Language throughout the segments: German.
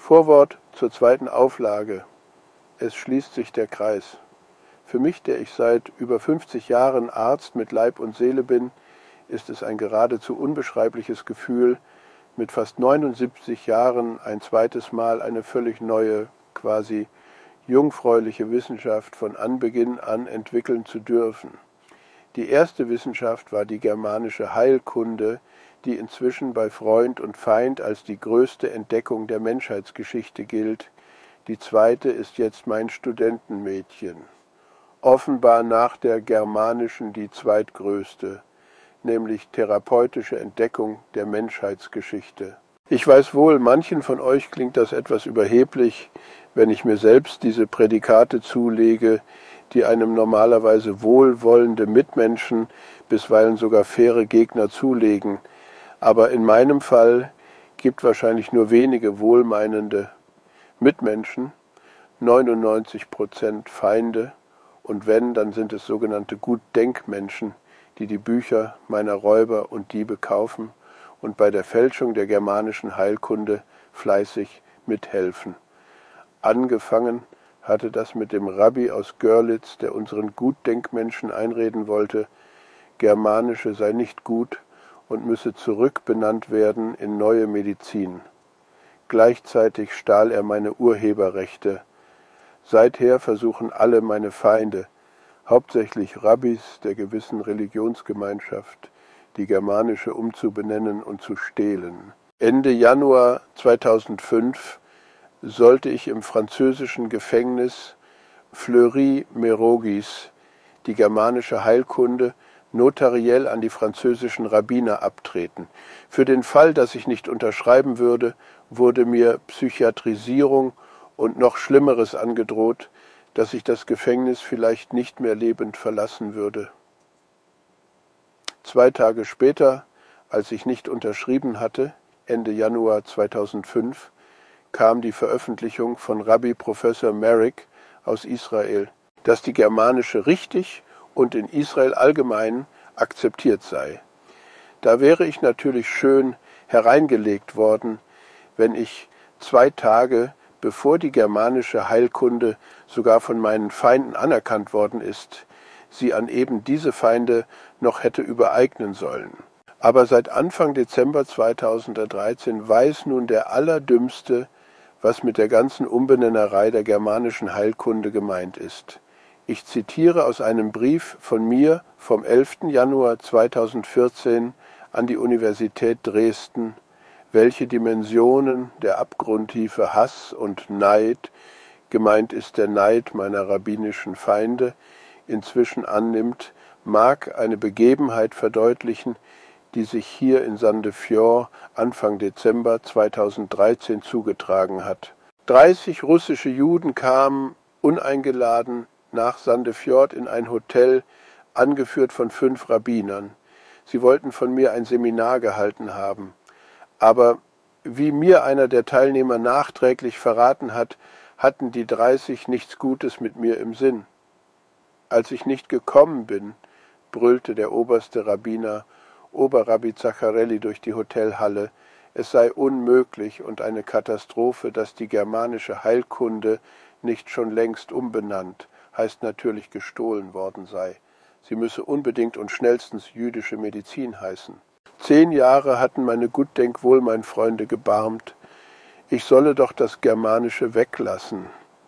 Vorwort zur zweiten Auflage. Es schließt sich der Kreis. Für mich, der ich seit über 50 Jahren Arzt mit Leib und Seele bin, ist es ein geradezu unbeschreibliches Gefühl, mit fast 79 Jahren ein zweites Mal eine völlig neue, quasi jungfräuliche Wissenschaft von Anbeginn an entwickeln zu dürfen. Die erste Wissenschaft war die germanische Heilkunde, die inzwischen bei Freund und Feind als die größte Entdeckung der Menschheitsgeschichte gilt. Die zweite ist jetzt mein Studentenmädchen. Offenbar nach der germanischen die zweitgrößte, nämlich therapeutische Entdeckung der Menschheitsgeschichte. Ich weiß wohl, manchen von euch klingt das etwas überheblich, wenn ich mir selbst diese Prädikate zulege, die einem normalerweise wohlwollende Mitmenschen, bisweilen sogar faire Gegner zulegen. Aber in meinem Fall gibt wahrscheinlich nur wenige wohlmeinende Mitmenschen, 99% Feinde, und wenn, dann sind es sogenannte Gutdenkmenschen, die die Bücher meiner Räuber und Diebe kaufen und bei der Fälschung der germanischen Heilkunde fleißig mithelfen. Angefangen hatte das mit dem Rabbi aus Görlitz, der unseren Gutdenkmenschen einreden wollte, Germanische sei nicht gut und müsse zurückbenannt werden in neue Medizin. Gleichzeitig stahl er meine Urheberrechte. Seither versuchen alle meine Feinde, hauptsächlich Rabbis der gewissen Religionsgemeinschaft, die Germanische umzubenennen und zu stehlen. Ende Januar 2005 sollte ich im französischen Gefängnis Fleury-Mérogis die germanische Heilkunde notariell an die französischen Rabbiner abtreten. Für den Fall, dass ich nicht unterschreiben würde, wurde mir Psychiatrisierung und noch Schlimmeres angedroht, dass ich das Gefängnis vielleicht nicht mehr lebend verlassen würde. 2 Tage später, als ich nicht unterschrieben hatte, Ende Januar 2005, kam die Veröffentlichung von Rabbi Professor Merrick aus Israel, dass die germanische richtig und in Israel allgemein akzeptiert sei. Da wäre ich natürlich schön hereingelegt worden, wenn ich 2 Tage bevor die germanische Heilkunde sogar von meinen Feinden anerkannt worden ist, sie an eben diese Feinde noch hätte übereignen sollen. Aber seit Anfang Dezember 2013 weiß nun der Allerdümmste, was mit der ganzen Umbenennerei der germanischen Heilkunde gemeint ist. Ich zitiere aus einem Brief von mir vom 11. Januar 2014 an die Universität Dresden, welche Dimensionen der abgrundtiefe Hass und Neid, gemeint ist der Neid meiner rabbinischen Feinde, inzwischen annimmt, mag eine Begebenheit verdeutlichen, die sich hier in Sandefjord Anfang Dezember 2013 zugetragen hat. 30 russische Juden kamen uneingeladen nach Sandefjord in ein Hotel, angeführt von 5 Rabbinern. Sie wollten von mir ein Seminar gehalten haben. Aber wie mir einer der Teilnehmer nachträglich verraten hat, hatten die 30 nichts Gutes mit mir im Sinn. Als ich nicht gekommen bin, brüllte der oberste Rabbiner, Oberrabbi Zacharelli, durch die Hotelhalle, es sei unmöglich und eine Katastrophe, dass die germanische Heilkunde nicht schon längst umbenannt, heißt natürlich gestohlen worden sei. Sie müsse unbedingt und schnellstens jüdische Medizin heißen. 10 Jahre hatten meine Gutdenkwohlmeinfreunde gebarmt. Ich solle doch das Germanische weglassen.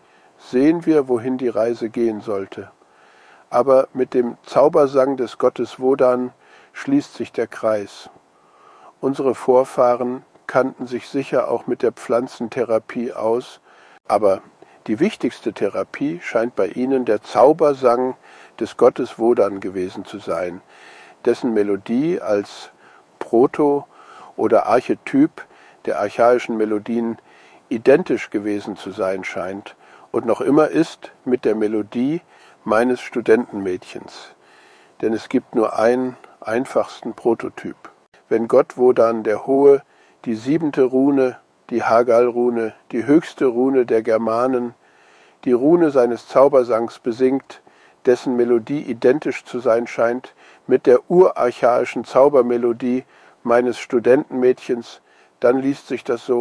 Sehen wir, wohin die Reise gehen sollte. Aber mit dem Zaubersang des Gottes Wodan schließt sich der Kreis. Unsere Vorfahren kannten sich sicher auch mit der Pflanzentherapie aus, aber die wichtigste Therapie scheint bei ihnen der Zaubersang des Gottes Wodan gewesen zu sein, dessen Melodie als Proto- oder Archetyp der archaischen Melodien identisch gewesen zu sein scheint und noch immer ist mit der Melodie meines Studentenmädchens. Denn es gibt nur einen einfachsten Prototyp. Wenn Gott Wodan der Hohe die 7. Rune, die Hagal-Rune, die höchste Rune der Germanen, die Rune seines Zaubersangs besingt, dessen Melodie identisch zu sein scheint mit der urarchaischen Zaubermelodie meines Studentenmädchens, dann liest sich das so: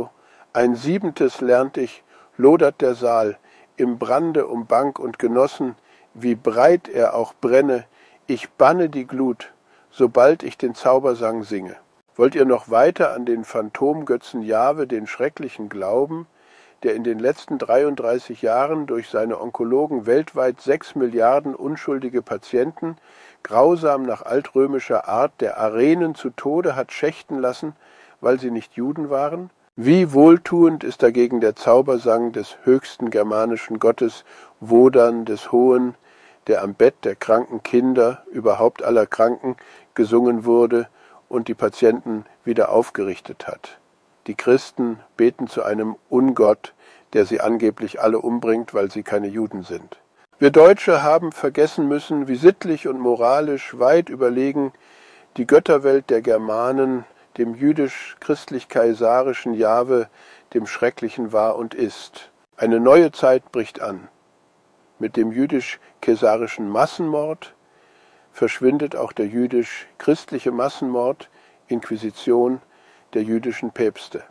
Ein siebentes lernt ich, lodert der Saal, im Brande um Bank und Genossen, wie breit er auch brenne, ich banne die Glut, sobald ich den Zaubersang singe. Wollt ihr noch weiter an den Phantomgötzen Jahwe, den Schrecklichen, glauben, der in den letzten 33 Jahren durch seine Onkologen weltweit 6 Milliarden unschuldige Patienten grausam nach altrömischer Art der Arenen zu Tode hat schächten lassen, weil sie nicht Juden waren? Wie wohltuend ist dagegen der Zaubersang des höchsten germanischen Gottes Wodan des Hohen, der am Bett der kranken Kinder, überhaupt aller Kranken, gesungen wurde und die Patienten wieder aufgerichtet hat. Die Christen beten zu einem Ungott, der sie angeblich alle umbringt, weil sie keine Juden sind. Wir Deutsche haben vergessen müssen, wie sittlich und moralisch weit überlegen die Götterwelt der Germanen dem jüdisch-christlich-kaisarischen Jahwe, dem Schrecklichen, war und ist. Eine neue Zeit bricht an. Mit dem jüdisch-kaisarischen Massenmord verschwindet auch der jüdisch-christliche Massenmord, Inquisition der jüdischen Päpste.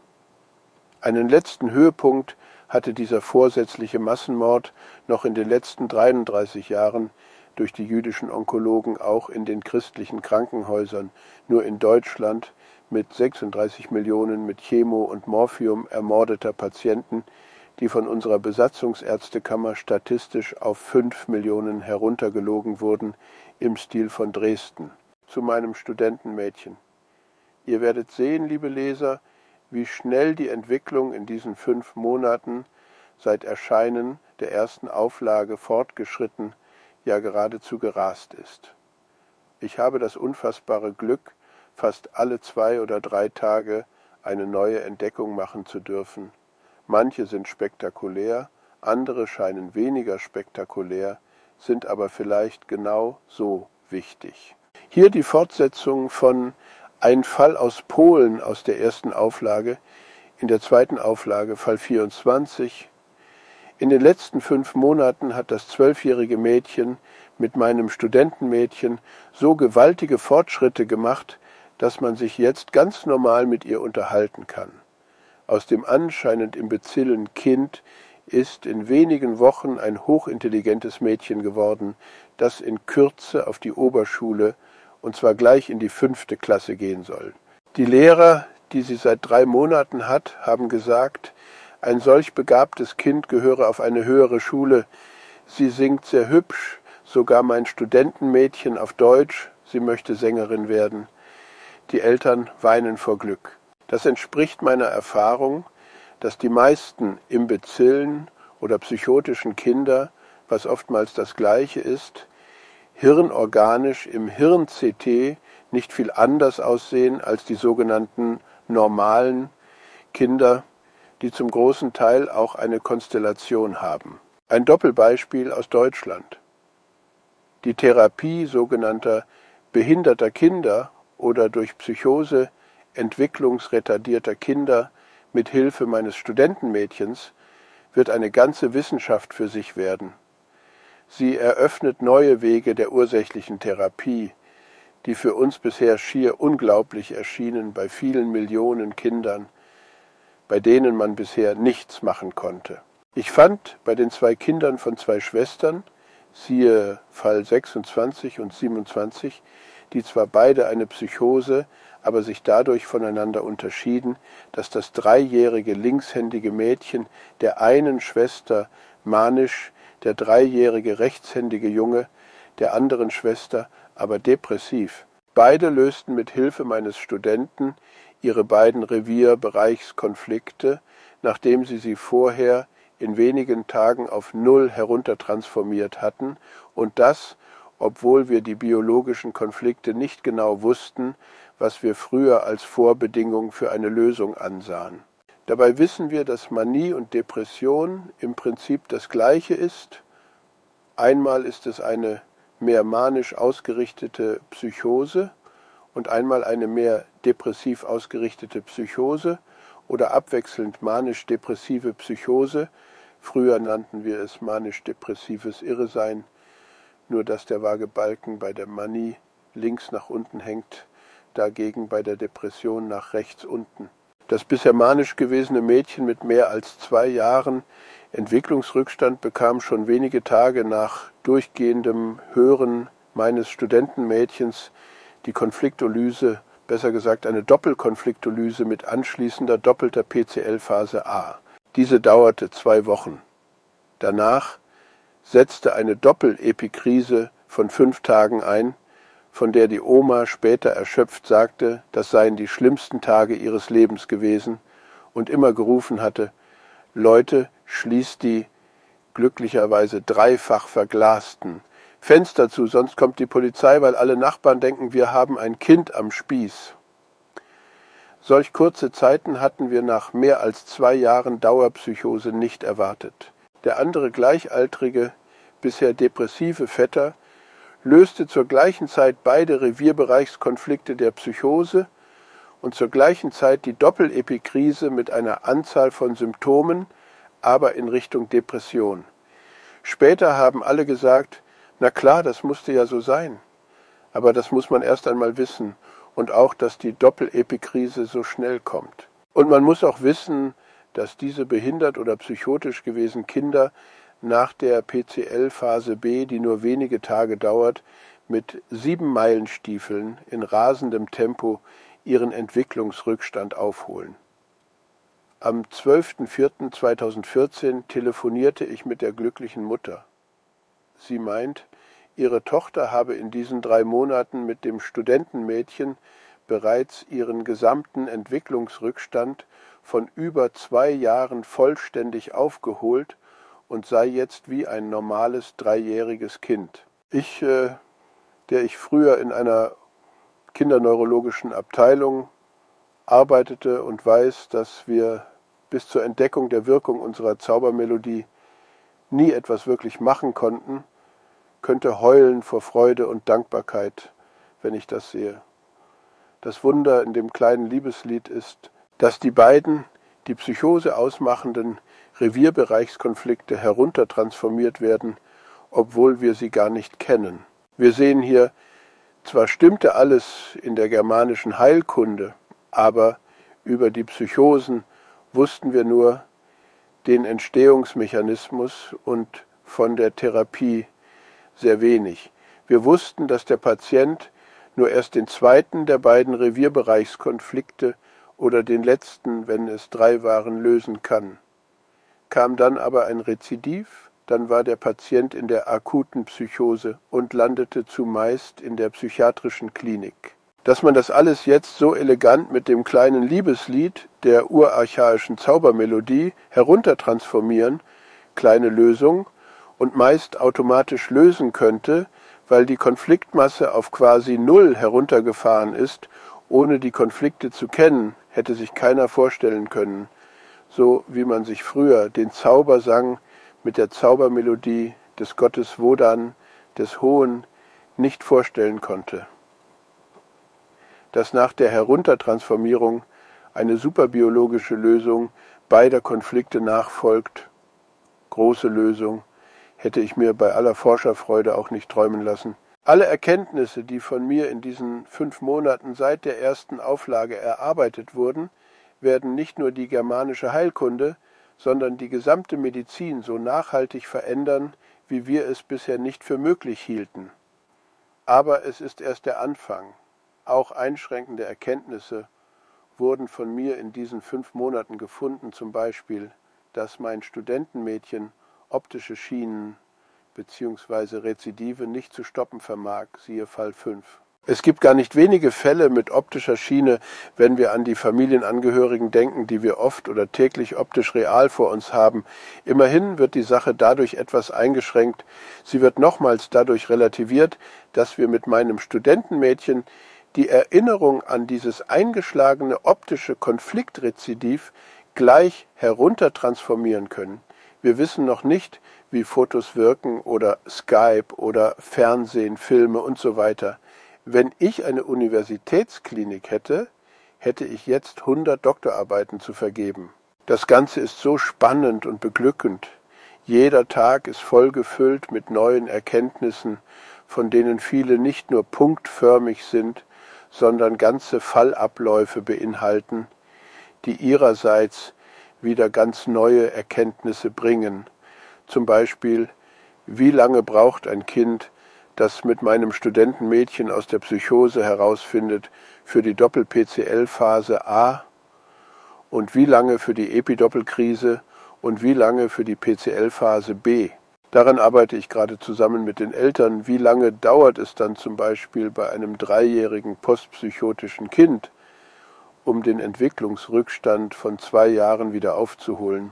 Einen letzten Höhepunkt hatte dieser vorsätzliche Massenmord noch in den letzten 33 Jahren durch die jüdischen Onkologen auch in den christlichen Krankenhäusern, nur in Deutschland mit 36 Millionen mit Chemo und Morphium ermordeter Patienten, die von unserer Besatzungsärztekammer statistisch auf 5 Millionen heruntergelogen wurden, im Stil von Dresden. Zu meinem Studentenmädchen. Ihr werdet sehen, liebe Leser, wie schnell die Entwicklung in diesen 5 Monaten seit Erscheinen der ersten Auflage fortgeschritten, ja geradezu gerast ist. Ich habe das unfassbare Glück, fast alle 2 oder 3 Tage eine neue Entdeckung machen zu dürfen. Manche sind spektakulär, andere scheinen weniger spektakulär, sind aber vielleicht genau so wichtig. Hier die Fortsetzung von Ein Fall aus Polen aus der ersten Auflage, in der zweiten Auflage Fall 24. In den letzten 5 Monaten hat das 12-jährige Mädchen mit meinem Studentenmädchen so gewaltige Fortschritte gemacht, dass man sich jetzt ganz normal mit ihr unterhalten kann. Aus dem anscheinend imbezillen Kind ist in wenigen Wochen ein hochintelligentes Mädchen geworden, das in Kürze auf die Oberschule, und zwar gleich in die 5. Klasse gehen soll. Die Lehrer, die sie seit 3 Monaten hat, haben gesagt, ein solch begabtes Kind gehöre auf eine höhere Schule. Sie singt sehr hübsch, sogar mein Studentenmädchen auf Deutsch, sie möchte Sängerin werden. Die Eltern weinen vor Glück. Das entspricht meiner Erfahrung, dass die meisten imbezillen oder psychotischen Kinder, was oftmals das Gleiche ist, hirnorganisch im Hirn-CT nicht viel anders aussehen als die sogenannten normalen Kinder, die zum großen Teil auch eine Konstellation haben. Ein Doppelbeispiel aus Deutschland. Die Therapie sogenannter behinderter Kinder oder durch Psychose entwicklungsretardierter Kinder mit Hilfe meines Studentenmädchens wird eine ganze Wissenschaft für sich werden. Sie eröffnet neue Wege der ursächlichen Therapie, die für uns bisher schier unglaublich erschienen bei vielen Millionen Kindern, bei denen man bisher nichts machen konnte. Ich fand bei den 2 Kindern von 2 Schwestern, siehe Fall 26 und 27, die zwar beide eine Psychose, aber sich dadurch voneinander unterschieden, dass das 3-jährige linkshändige Mädchen der einen Schwester manisch, der 3-jährige rechtshändige Junge der anderen Schwester aber depressiv. Beide lösten mit Hilfe meines Studenten ihre beiden Revierbereichskonflikte, nachdem sie vorher in wenigen Tagen auf 0 heruntertransformiert hatten, und das, obwohl wir die biologischen Konflikte nicht genau wussten, was wir früher als Vorbedingung für eine Lösung ansahen. Dabei wissen wir, dass Manie und Depression im Prinzip das Gleiche ist. Einmal ist es eine mehr manisch ausgerichtete Psychose und einmal eine mehr depressiv ausgerichtete Psychose oder abwechselnd manisch-depressive Psychose. Früher nannten wir es manisch-depressives Irresein, nur dass der Waagebalken bei der Manie links nach unten hängt, dagegen bei der Depression nach rechts unten. Das bisher manisch gewesene Mädchen mit mehr als 2 Jahren Entwicklungsrückstand bekam schon wenige Tage nach durchgehendem Hören meines Studentenmädchens die Konfliktolyse, besser gesagt eine Doppelkonfliktolyse mit anschließender doppelter PCL-Phase A. Diese dauerte 2 Wochen. Danach setzte eine Doppelepikrise von 5 Tagen ein, von der die Oma später erschöpft sagte, das seien die schlimmsten Tage ihres Lebens gewesen und immer gerufen hatte, Leute, schließt die glücklicherweise dreifach verglasten Fenster zu, sonst kommt die Polizei, weil alle Nachbarn denken, wir haben ein Kind am Spieß. Solch kurze Zeiten hatten wir nach mehr als 2 Jahren Dauerpsychose nicht erwartet. Der andere gleichaltrige, bisher depressive Vetter löste zur gleichen Zeit beide Revierbereichskonflikte der Psychose und zur gleichen Zeit die Doppelepikrise mit einer Anzahl von Symptomen, aber in Richtung Depression. Später haben alle gesagt, na klar, das musste ja so sein. Aber das muss man erst einmal wissen und auch, dass die Doppelepikrise so schnell kommt. Und man muss auch wissen, dass diese behindert oder psychotisch gewesen Kinder nach der PCL-Phase B, die nur wenige Tage dauert, mit 7-Meilen-Stiefeln in rasendem Tempo ihren Entwicklungsrückstand aufholen. Am 12.04.2014 telefonierte ich mit der glücklichen Mutter. Sie meint, ihre Tochter habe in diesen 3 Monaten mit dem Studentenmädchen bereits ihren gesamten Entwicklungsrückstand von über 2 Jahren vollständig aufgeholt und sei jetzt wie ein normales 3-jähriges Kind. Ich, der ich früher in einer kinderneurologischen Abteilung arbeitete und weiß, dass wir bis zur Entdeckung der Wirkung unserer Zaubermelodie nie etwas wirklich machen konnten, könnte heulen vor Freude und Dankbarkeit, wenn ich das sehe. Das Wunder in dem kleinen Liebeslied ist, dass die beiden, die Psychose ausmachenden Revierbereichskonflikte heruntertransformiert werden, obwohl wir sie gar nicht kennen. Wir sehen hier, zwar stimmte alles in der germanischen Heilkunde, aber über die Psychosen wussten wir nur den Entstehungsmechanismus und von der Therapie sehr wenig. Wir wussten, dass der Patient nur erst den zweiten der beiden Revierbereichskonflikte oder den letzten, wenn es 3 waren, lösen kann. Kam dann aber ein Rezidiv, dann war der Patient in der akuten Psychose und landete zumeist in der psychiatrischen Klinik. Dass man das alles jetzt so elegant mit dem kleinen Liebeslied der urarchaischen Zaubermelodie heruntertransformieren, kleine Lösung, und meist automatisch lösen könnte, weil die Konfliktmasse auf quasi 0 heruntergefahren ist, ohne die Konflikte zu kennen, hätte sich keiner vorstellen können, so wie man sich früher den Zauber sang mit der Zaubermelodie des Gottes Wodan, des Hohen, nicht vorstellen konnte. Dass nach der Heruntertransformierung eine superbiologische Lösung beider Konflikte nachfolgt, große Lösung, hätte ich mir bei aller Forscherfreude auch nicht träumen lassen. Alle Erkenntnisse, die von mir in diesen 5 Monaten seit der ersten Auflage erarbeitet wurden, werden nicht nur die germanische Heilkunde, sondern die gesamte Medizin so nachhaltig verändern, wie wir es bisher nicht für möglich hielten. Aber es ist erst der Anfang. Auch einschränkende Erkenntnisse wurden von mir in diesen 5 Monaten gefunden, zum Beispiel, dass mein Studentenmädchen optische Schienen bzw. Rezidive nicht zu stoppen vermag, siehe Fall 5. Es gibt gar nicht wenige Fälle mit optischer Schiene, wenn wir an die Familienangehörigen denken, die wir oft oder täglich optisch real vor uns haben. Immerhin wird die Sache dadurch etwas eingeschränkt. Sie wird nochmals dadurch relativiert, dass wir mit meinem Studentenmädchen die Erinnerung an dieses eingeschlagene optische Konfliktrezidiv gleich heruntertransformieren können. Wir wissen noch nicht, wie Fotos wirken oder Skype oder Fernsehen, Filme und so weiter. Wenn ich eine Universitätsklinik hätte, hätte ich jetzt 100 Doktorarbeiten zu vergeben. Das Ganze ist so spannend und beglückend. Jeder Tag ist voll gefüllt mit neuen Erkenntnissen, von denen viele nicht nur punktförmig sind, sondern ganze Fallabläufe beinhalten, die ihrerseits wieder ganz neue Erkenntnisse bringen. Zum Beispiel, wie lange braucht ein Kind, das mit meinem Studentenmädchen aus der Psychose herausfindet, für die Doppel-PCL-Phase A und wie lange für die Epidoppelkrise und wie lange für die PCL-Phase B. Daran arbeite ich gerade zusammen mit den Eltern. Wie lange dauert es dann zum Beispiel bei einem 3-jährigen postpsychotischen Kind, um den Entwicklungsrückstand von 2 Jahren wieder aufzuholen?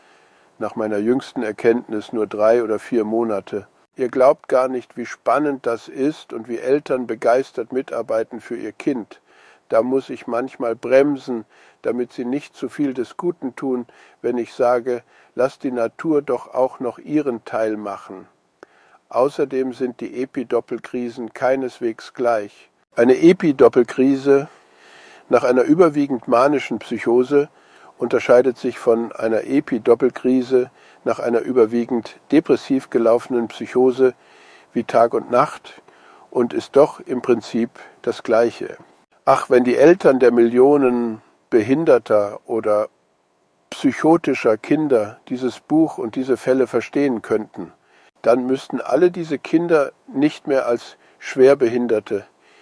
Nach meiner jüngsten Erkenntnis nur 3 oder 4 Monate. Ihr glaubt gar nicht, wie spannend das ist und wie Eltern begeistert mitarbeiten für ihr Kind. Da muss ich manchmal bremsen, damit sie nicht zu viel des Guten tun, wenn ich sage, lass die Natur doch auch noch ihren Teil machen. Außerdem sind die Epidoppelkrisen keineswegs gleich. Eine Epidoppelkrise nach einer überwiegend manischen Psychose unterscheidet sich von einer Epidoppelkrise nach einer überwiegend depressiv gelaufenen Psychose wie Tag und Nacht und ist doch im Prinzip das Gleiche. Ach, wenn die Eltern der Millionen behinderter oder psychotischer Kinder dieses Buch und diese Fälle verstehen könnten, dann müssten alle diese Kinder nicht mehr als Schwerbehinderte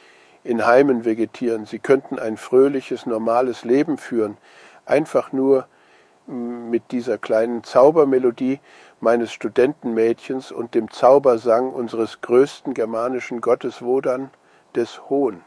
in Heimen vegetieren. Sie könnten ein fröhliches, normales Leben führen, einfach nur mit dieser kleinen Zaubermelodie meines Studentenmädchens und dem Zaubersang unseres größten germanischen Gottes Wodan, des Hohn.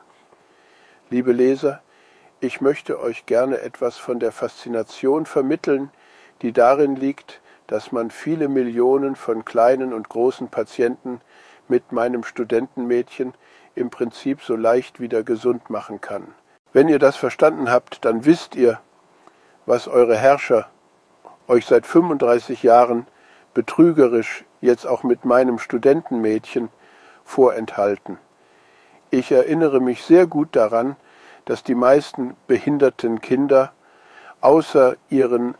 Liebe Leser, ich möchte euch gerne etwas von der Faszination vermitteln, die darin liegt, dass man viele Millionen von kleinen und großen Patienten mit meinem Studentenmädchen im Prinzip so leicht wieder gesund machen kann. Wenn ihr das verstanden habt, dann wisst ihr, was eure Herrscher euch seit 35 Jahren betrügerisch, jetzt auch mit meinem Studentenmädchen, vorenthalten. Ich erinnere mich sehr gut daran, dass die meisten behinderten Kinder außer ihren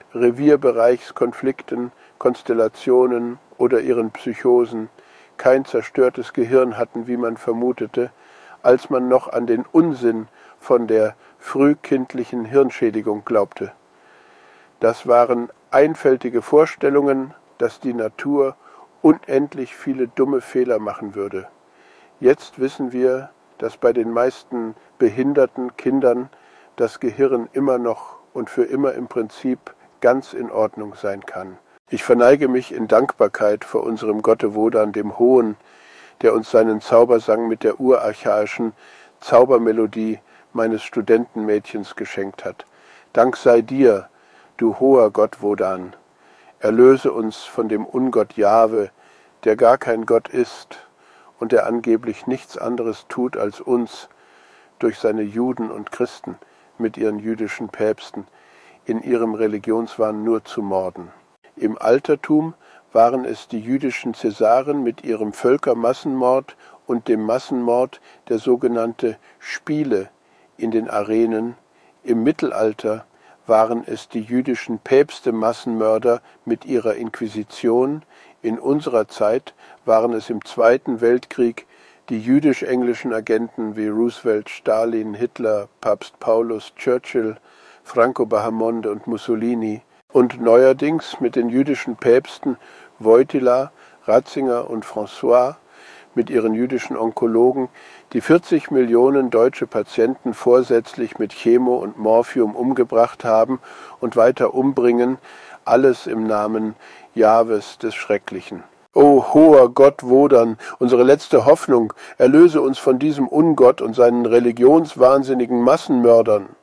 Revierbereichskonflikten, Konstellationen oder ihren Psychosen kein zerstörtes Gehirn hatten, wie man vermutete, als man noch an den Unsinn von der frühkindlichen Hirnschädigung glaubte. Das waren einfältige Vorstellungen, dass die Natur unendlich viele dumme Fehler machen würde. Jetzt wissen wir, dass bei den meisten behinderten Kindern das Gehirn immer noch und für immer im Prinzip ganz in Ordnung sein kann. Ich verneige mich in Dankbarkeit vor unserem Gotte Wodan, dem Hohen, der uns seinen Zaubersang mit der urarchaischen Zaubermelodie meines Studentenmädchens geschenkt hat. Dank sei dir, du hoher Gott Wodan. Erlöse uns von dem Ungott Jahwe, der gar kein Gott ist und der angeblich nichts anderes tut, als uns durch seine Juden und Christen mit ihren jüdischen Päpsten in ihrem Religionswahn nur zu morden. Im Altertum waren es die jüdischen Cäsaren mit ihrem Völkermassenmord und dem Massenmord der sogenannte Spiele in den Arenen. Im Mittelalter waren es die jüdischen Päpste Massenmörder mit ihrer Inquisition. In unserer Zeit waren es im Zweiten Weltkrieg die jüdisch-englischen Agenten wie Roosevelt, Stalin, Hitler, Papst Paulus, Churchill, Franco Bahamonde und Mussolini und neuerdings mit den jüdischen Päpsten Wojtyla, Ratzinger und François, mit ihren jüdischen Onkologen, die 40 Millionen deutsche Patienten vorsätzlich mit Chemo und Morphium umgebracht haben und weiter umbringen, alles im Namen Jahwes des Schrecklichen. O hoher Gott Wodan, unsere letzte Hoffnung, erlöse uns von diesem Ungott und seinen religionswahnsinnigen Massenmördern.